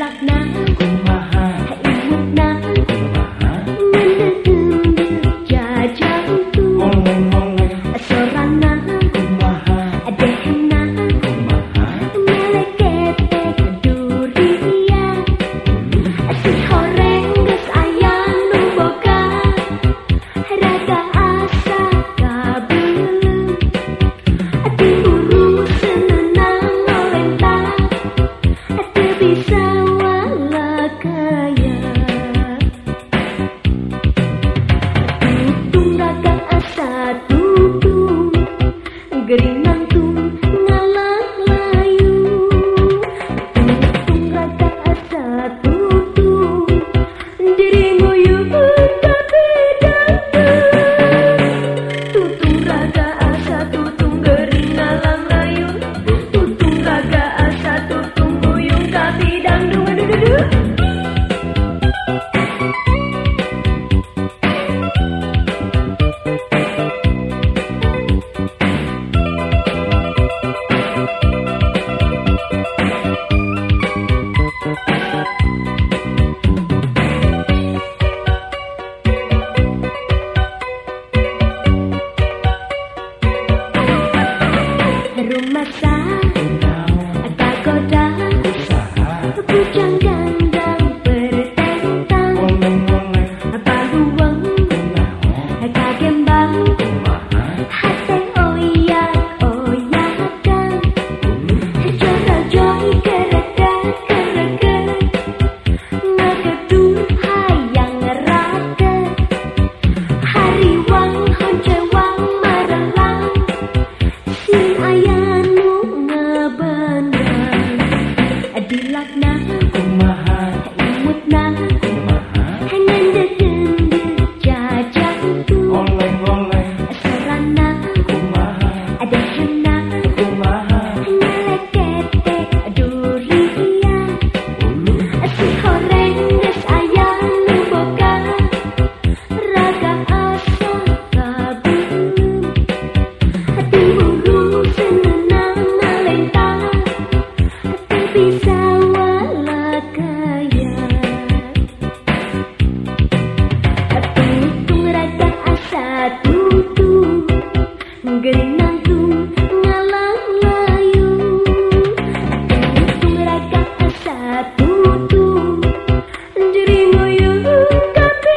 Dilakna kumaha imutna kumaha ngeundeun jajantu oleh-oleh sorana kumaha adehna kumaha ngeleketek durian si horeng geus aya nu boga rada asa kabeuleuh diburu seunang olentang teu bisa walakaya tutung raga asa tutung gering nangtung ngalah layu tutung raga asa tutung diri nguyuh tapi dangdut tutung raga asa tutung gering ngalah layu tutung raga asa tutung nguyuh tapi dangdut aduh rumah kagoda bujang gandang bertentang oleh-oleh paluang kagembang hate oyak-oyakan jora-joi kereget-kereget ngagedur hayang raket hariwang honcewang marelang sin ayanu ngabanang dilakna kumaha imutna kumaha ngeundeun jajantu oleh-oleh sorana kumaha adehna kumaha ngeleketek durian si horeng geus aya nu boga raga asa kabeuleuh diburu seunang ngalentang teu bisa walakaya tutung raga asa tutung gering nangtung ngalah layu tutung raga asa tutung diri nguyuh tapi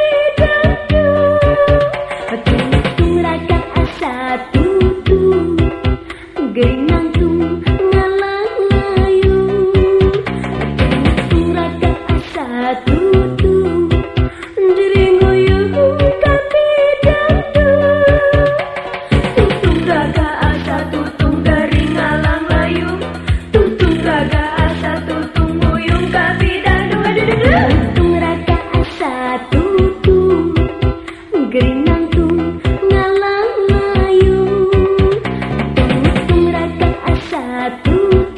dangdut tutung raga asa tutung gering nangtung ngalah layu tutung raga asa tutung diri nguyuh tapi dangdut tutung raga asa tutung gering ngalah layu tutung raga asa tutung nguyuh tapi dangdut tutung raga asa tutung gering nangtung ngalah layu tutung raga asa tutung